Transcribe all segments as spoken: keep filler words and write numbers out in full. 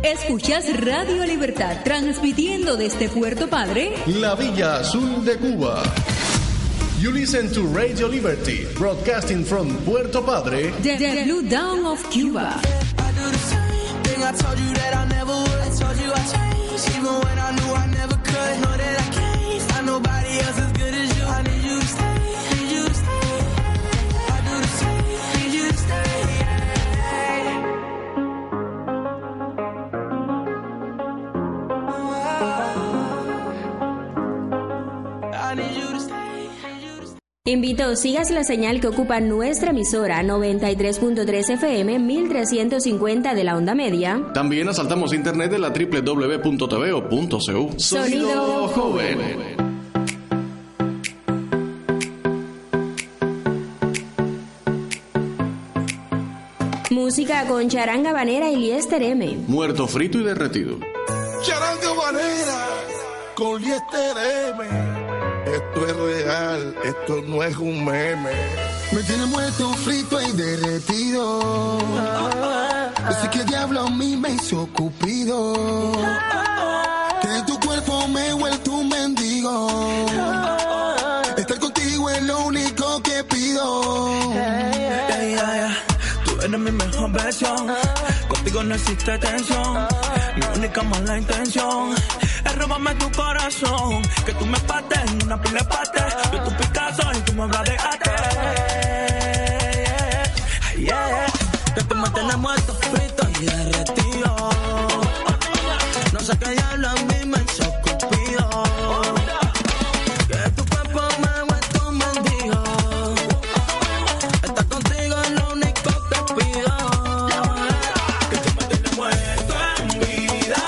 Escuchas Radio Libertad, transmitiendo desde Puerto Padre, la Villa Azul de Cuba. You listen to Radio Liberty, broadcasting from Puerto Padre, the, the Blue Dawn of Cuba. I do the same thing I told you that I never would. I told you I changed, even when I knew I never could. Know that I can't find nobody else as good as you. I need you to stay, need you to stay. I do the same, need you to stay. I need you to stay. Invito, sigas la señal que ocupa nuestra emisora noventa y tres punto tres F M, mil trescientos cincuenta de la onda media. También asaltamos internet de la doble u doble u doble u punto t v o punto c u. Sonido, Sonido joven. Música con Charanga Banera y Liester M. Muerto, frito y derretido. Charanga Banera con Liester M. Esto es real, esto no es un meme. Me tiene muerto, frito y derretido. Así que diablo a mí me hizo cupido. Que de tu cuerpo me he vuelto un mendigo. Estar contigo es lo único que pido. Yeah, yeah, yeah. Tú eres mi mejor versión. Contigo no existe tensión. Mi única mala intención es robarme tu corazón. Que tú me pates en una pila de pate. Yo tu Picasso y tú me hablas de arte. Yeah, yeah. Que tú me tienes muerto, frito y derretido. No sé qué diablo a mí me hizo cupido. Que tu cuerpo me vuelto un mendigo. Estar contigo es lo único que pido. Que tú me tienes muerto en vida.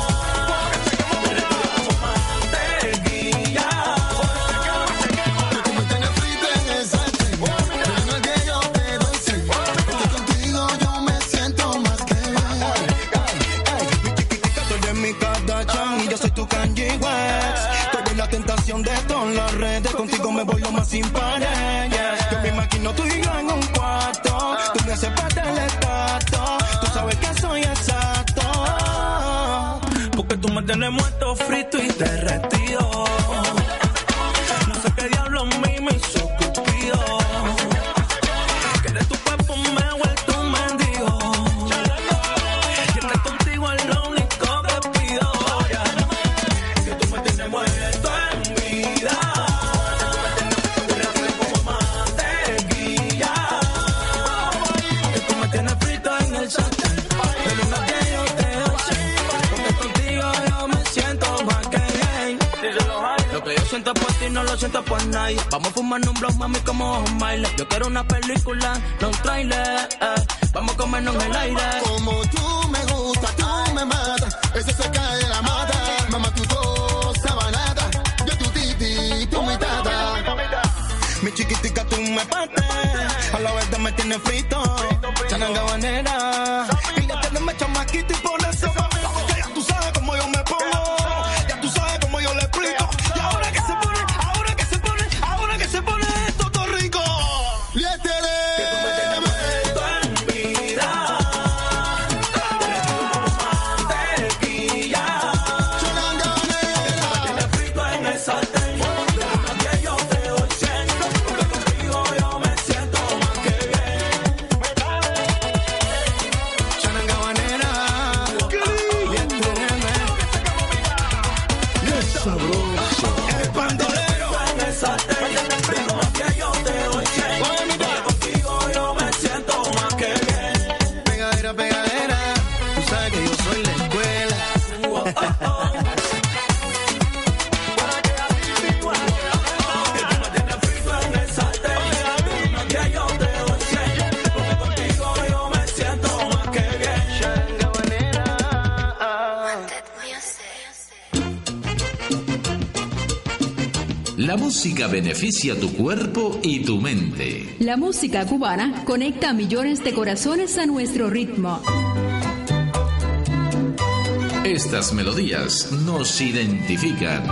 De todas las redes, contigo me voy lo más sin pared. Yeah. Yo me imagino tú y yo en un cuarto. Tú me haces parte del estato. Tú sabes que soy exacto. Porque tú me tienes muerto, frito y derretido. No sé qué diablo a mí me hizo cupido. Que de tu cuerpo me he vuelto un mendigo. Y estar contigo es lo único que pido. Que tú me tienes muerto. Siento por ti, no lo siento por nadie. Vamos a fumar un blow, mami, como un baile. Yo quiero una película, no un trailer. Eh. Vamos a comernos en el aire. Como tú me gusta, tú me matas. Ese se cae de la mata. Mamá, tu cosa banata. Yo tu titi, tú mi tata. Mi chiquitica, tú me partes. A la vez me tienes frito. Charanga Banera. Y ya tenemos chamaquito y por eso que ya tú sabes cómo yo me pongo. Ya tú sabes cómo yo le explico. La música beneficia tu cuerpo y tu mente. La música cubana conecta a millones de corazones a nuestro ritmo. Estas melodías nos identifican.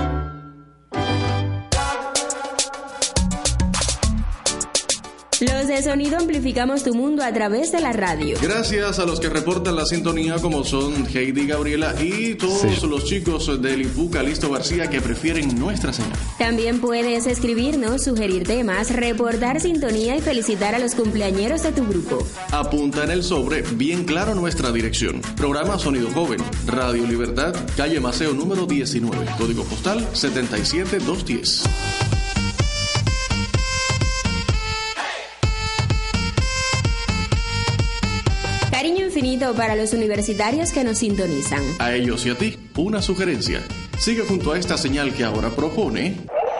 Los de Sonido amplificamos tu mundo a través de la radio. Gracias a los que reportan la sintonía, como son Heidi, Gabriela y todos sí. los chicos del Ipú Calixto García que prefieren nuestra señal. También puedes escribirnos, sugerir temas, reportar sintonía y felicitar a los cumpleañeros de tu grupo. Apunta en el sobre bien claro nuestra dirección. Programa Sonido Joven, Radio Libertad, calle Maceo número diecinueve, código postal setenta y siete doscientos diez. Cariño infinito para los universitarios que nos sintonizan. A ellos y a ti, una sugerencia. Sigue junto a esta señal que ahora propone...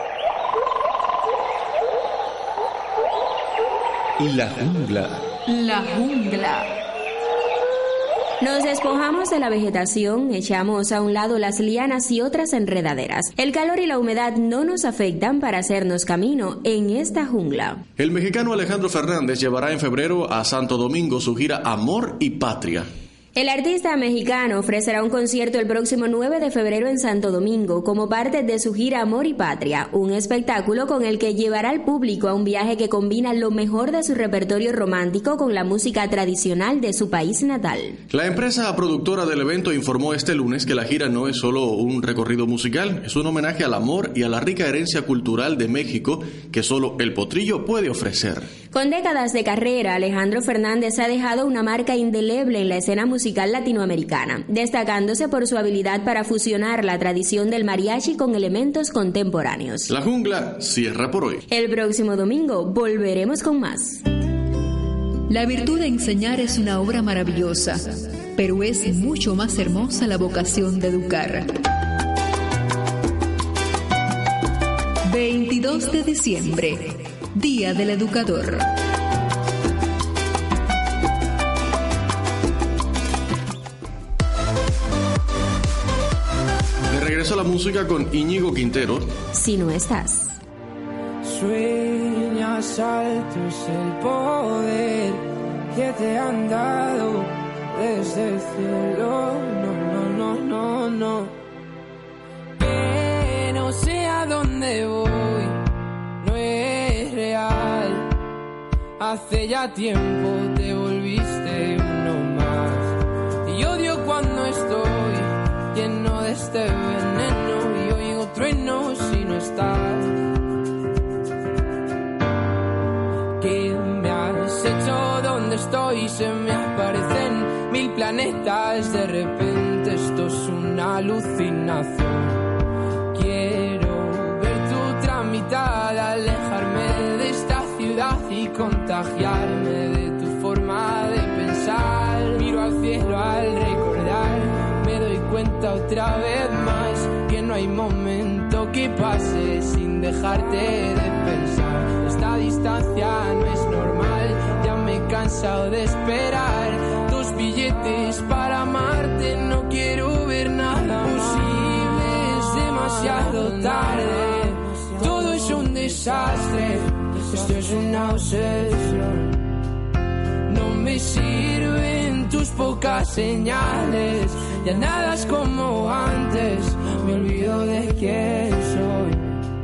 La jungla. La jungla. Nos despojamos de la vegetación, echamos a un lado las lianas y otras enredaderas. El calor y la humedad no nos afectan para hacernos camino en esta jungla. El mexicano Alejandro Fernández llevará en febrero a Santo Domingo su gira Amor y Patria. El artista mexicano ofrecerá un concierto el próximo nueve de febrero en Santo Domingo como parte de su gira Amor y Patria, un espectáculo con el que llevará al público a un viaje que combina lo mejor de su repertorio romántico con la música tradicional de su país natal. La empresa productora del evento informó este lunes que la gira no es solo un recorrido musical, es un homenaje al amor y a la rica herencia cultural de México que solo el Potrillo puede ofrecer. Con décadas de carrera, Alejandro Fernández ha dejado una marca indeleble en la escena musical musical latinoamericana, destacándose por su habilidad para fusionar la tradición del mariachi con elementos contemporáneos. La jungla cierra por hoy. El próximo domingo volveremos con más. La virtud de enseñar es una obra maravillosa, pero es mucho más hermosa la vocación de educar. veintidós de diciembre, Día del Educador. Regreso a la música con Íñigo Quintero. Si no estás. Sueñas alto es el poder que te han dado desde el cielo. No, no, no, no, no. Que no sé a dónde voy, no es real. Hace ya tiempo te volviste uno más. Y odio cuando estoy lleno de este veneno y oigo truenos si no estás. ¿Qué me has hecho? ¿Dónde estoy? Se me aparecen mil planetas. De repente esto es una alucinación. Quiero ver tu tramitar, alejarme de esta ciudad y contagiarme de tu forma de pensar. Miro al cielo al recordar, me doy cuenta otra vez más que no hay momento que pase sin dejarte de pensar. Esta distancia no es normal, ya me he cansado de esperar tus billetes para amarte. No quiero ver nada posible, es demasiado tarde. Todo es un desastre, esto es una obsesión. No me sirven tus pocas señales, ya nada es como antes, me olvido de quién soy.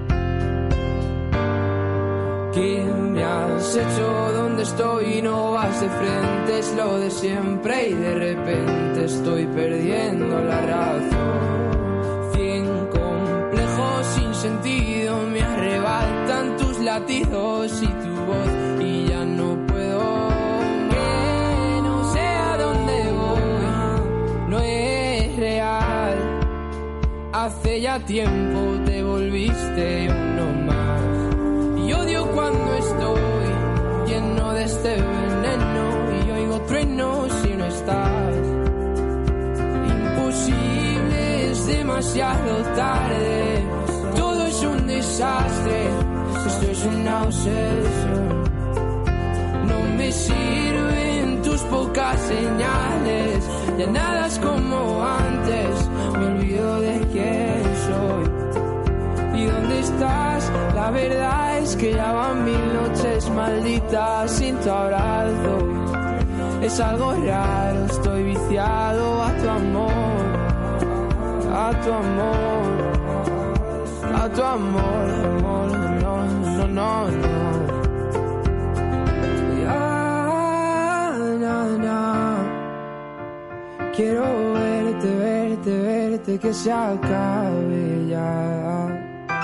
¿Qué me has hecho? ¿Dónde estoy? No vas de frente, es lo de siempre y de repente estoy perdiendo la razón. Cien complejos sin sentido me arrebatan tus latidos y tu voz y ya no puedo. Que no sé a dónde voy, no es real. Hace ya tiempo te volviste uno más. Y odio cuando estoy lleno de este veneno y oigo truenos si no estás. Imposible, es demasiado tarde. Todo es un desastre, esto es una obsesión. No me sirven tus pocas señales, ya nada es como antes, me olvido de quién soy. ¿Y dónde estás? La verdad es que ya van mil noches malditas sin tu abrazo. Es algo raro, estoy viciado a tu amor, a tu amor, a tu amor, amor, no, no, no, no. Quiero verte, verte, verte, que se acabe ya.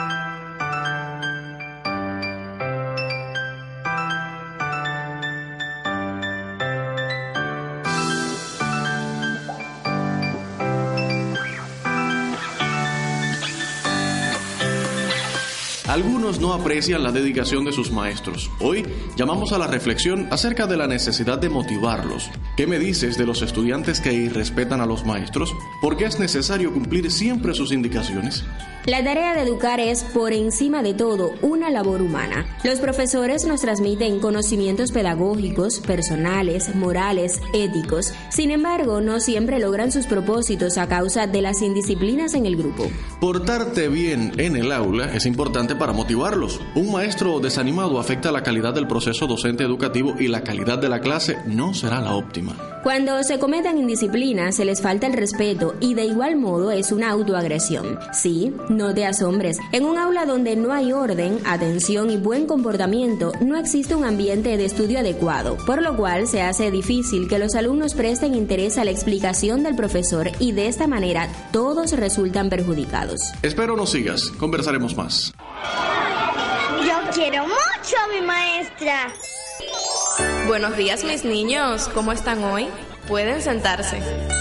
Algunos no aprecian la dedicación de sus maestros. Hoy llamamos a la reflexión acerca de la necesidad de motivarlos. ¿Qué me dices de los estudiantes que irrespetan a los maestros? ¿Por qué es necesario cumplir siempre sus indicaciones? La tarea de educar es, por encima de todo, una labor humana. Los profesores nos transmiten conocimientos pedagógicos, personales, morales, éticos. Sin embargo, no siempre logran sus propósitos a causa de las indisciplinas en el grupo. Portarte bien en el aula es importante para motivarlos. Un maestro desanimado afecta la calidad del proceso docente educativo y la calidad de la clase no será la óptima. Cuando se cometen indisciplinas, se les falta el respeto y de igual modo es una autoagresión. Sí, no te asombres. En un aula donde no hay orden, atención y buen comportamiento, no existe un ambiente de estudio adecuado, por lo cual se hace difícil que los alumnos presten interés a la explicación del profesor y de esta manera todos resultan perjudicados. Espero nos sigas, conversaremos más. Yo quiero mucho a mi maestra. Buenos días, mis niños. ¿Cómo están hoy? Pueden sentarse.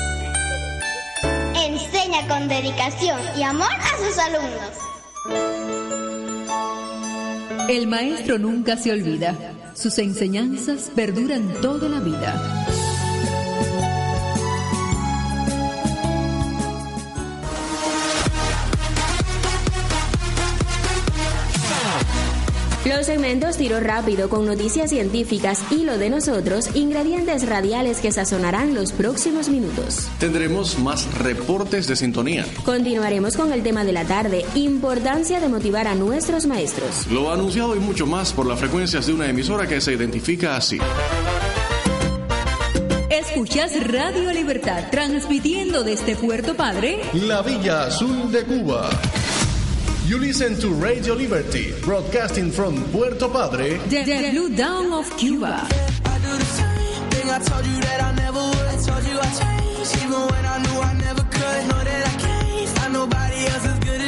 Enseña con dedicación y amor a sus alumnos. El maestro nunca se olvida. Sus enseñanzas perduran toda la vida. Los segmentos Tiro Rápido con noticias científicas y lo de nosotros, ingredientes radiales que sazonarán los próximos minutos. Tendremos más reportes de sintonía. Continuaremos con el tema de la tarde, importancia de motivar a nuestros maestros. Lo anunciado y mucho más por las frecuencias de una emisora que se identifica así. Escuchas Radio Libertad, transmitiendo desde Puerto Padre, la Villa Azul de Cuba. You listen to Radio Liberty, broadcasting from Puerto Padre, the, the Blue Dawn of Cuba. Even when I knew I never could, know that I can't find nobody else as good as